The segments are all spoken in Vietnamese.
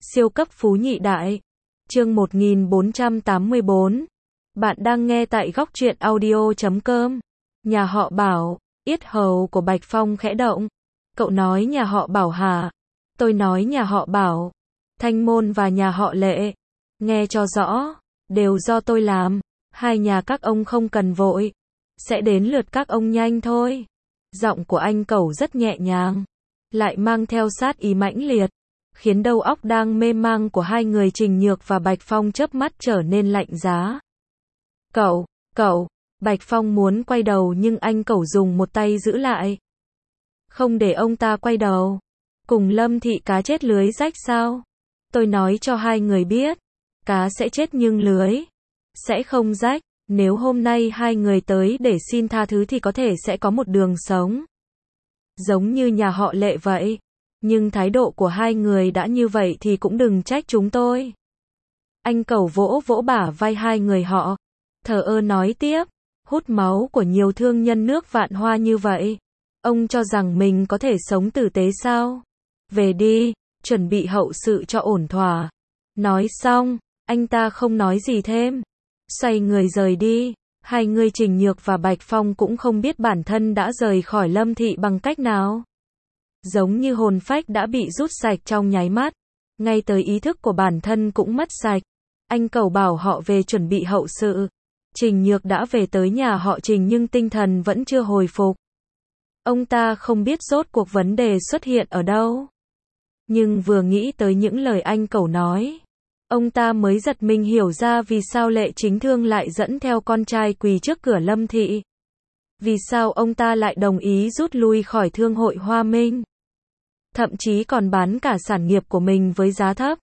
Siêu cấp phú nhị đại. Chương 1484. Bạn đang nghe tại góc truyện audio.com. Nhà họ Bảo. Yết hầu của Bạch Phong khẽ động. Cậu nói nhà họ Bảo hả? Tôi nói nhà họ Bảo. Thanh Môn và nhà họ Lệ. Nghe cho rõ. Đều do tôi làm. Hai nhà các ông không cần vội. Sẽ đến lượt các ông nhanh thôi. Giọng của anh Cẩu rất nhẹ nhàng. Lại mang theo sát ý mãnh liệt. Khiến đầu óc đang mê mang của hai người Trình Nhược và Bạch Phong chớp mắt trở nên lạnh giá. Cậu, Bạch Phong muốn quay đầu nhưng anh Cẩu dùng một tay giữ lại. Không để ông ta quay đầu. Cùng Lâm Thị cá chết lưới rách sao? Tôi nói cho hai người biết. Cá sẽ chết nhưng lưới sẽ không rách. Nếu hôm nay hai người tới để xin tha thứ thì có thể sẽ có một đường sống. Giống như nhà họ Lệ vậy. Nhưng thái độ của hai người đã như vậy thì cũng đừng trách chúng tôi. Anh Cẩu vỗ vỗ bả vai hai người họ. Thờ ơ nói tiếp. Hút máu của nhiều thương nhân nước Vạn Hoa như vậy. Ông cho rằng mình có thể sống tử tế sao? Về đi, chuẩn bị hậu sự cho ổn thỏa. Nói xong, anh ta không nói gì thêm. Xoay người rời đi. Hai người Trình Nhược và Bạch Phong cũng không biết bản thân đã rời khỏi Lâm Thị bằng cách nào. Giống như hồn phách đã bị rút sạch trong nháy mắt. Ngay tới ý thức của bản thân cũng mất sạch. Anh Cẩu bảo họ về chuẩn bị hậu sự. Trình Nhược đã về tới nhà họ Trình nhưng tinh thần vẫn chưa hồi phục. Ông ta không biết rốt cuộc vấn đề xuất hiện ở đâu. Nhưng vừa nghĩ tới những lời anh Cẩu nói, ông ta mới giật mình hiểu ra vì sao Lệ Chính Thương lại dẫn theo con trai quỳ trước cửa Lâm Thị. Vì sao ông ta lại đồng ý rút lui khỏi Thương hội Hoa Minh. Thậm chí còn bán cả sản nghiệp của mình với giá thấp.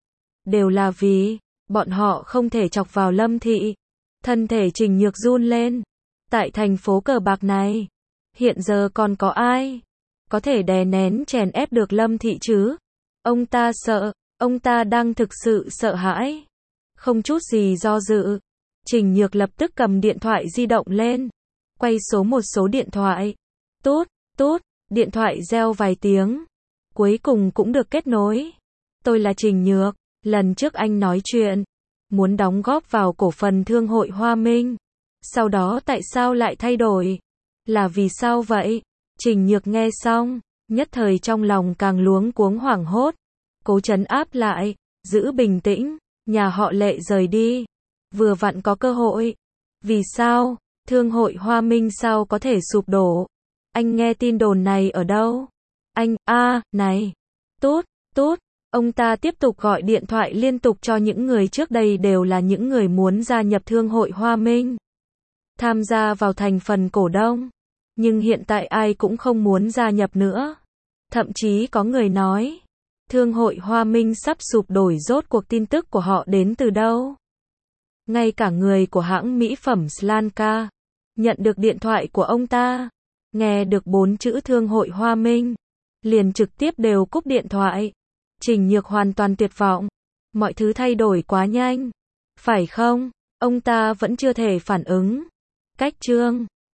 Đều là vì bọn họ không thể chọc vào Lâm Thị. Thân thể Trình Nhược run lên. Tại thành phố cờ bạc này, hiện giờ còn có ai có thể đè nén chèn ép được Lâm Thị chứ? Ông ta sợ, ông ta đang thực sự sợ hãi. Không chút gì do dự, Trình Nhược lập tức cầm điện thoại di động lên, quay số một số điện thoại. Tút, tút, điện thoại reo vài tiếng. Cuối cùng cũng được kết nối. Tôi là Trình Nhược, lần trước anh nói chuyện muốn đóng góp vào cổ phần Thương hội Hoa Minh. Sau đó tại sao lại thay đổi? Là vì sao vậy? Trình Nhược nghe xong, nhất thời trong lòng càng luống cuống hoảng hốt. Cố trấn áp lại, giữ bình tĩnh, nhà họ Lệ rời đi. Vừa vặn có cơ hội. Vì sao? Thương hội Hoa Minh sao có thể sụp đổ? Anh nghe tin đồn này ở đâu? Anh, này. Tút, tút. Ông ta tiếp tục gọi điện thoại liên tục cho những người trước đây đều là những người muốn gia nhập Thương hội Hoa Minh. Tham gia vào thành phần cổ đông. Nhưng hiện tại ai cũng không muốn gia nhập nữa. Thậm chí có người nói, Thương hội Hoa Minh sắp sụp đổ, rốt cuộc tin tức của họ đến từ đâu. Ngay cả người của hãng mỹ phẩm Slanka nhận được điện thoại của ông ta, nghe được 4 chữ Thương hội Hoa Minh, liền trực tiếp đều cúp điện thoại. Trình Nhược hoàn toàn tuyệt vọng. Mọi thứ thay đổi quá nhanh. Phải không? Ông ta vẫn chưa thể phản ứng. Cách chương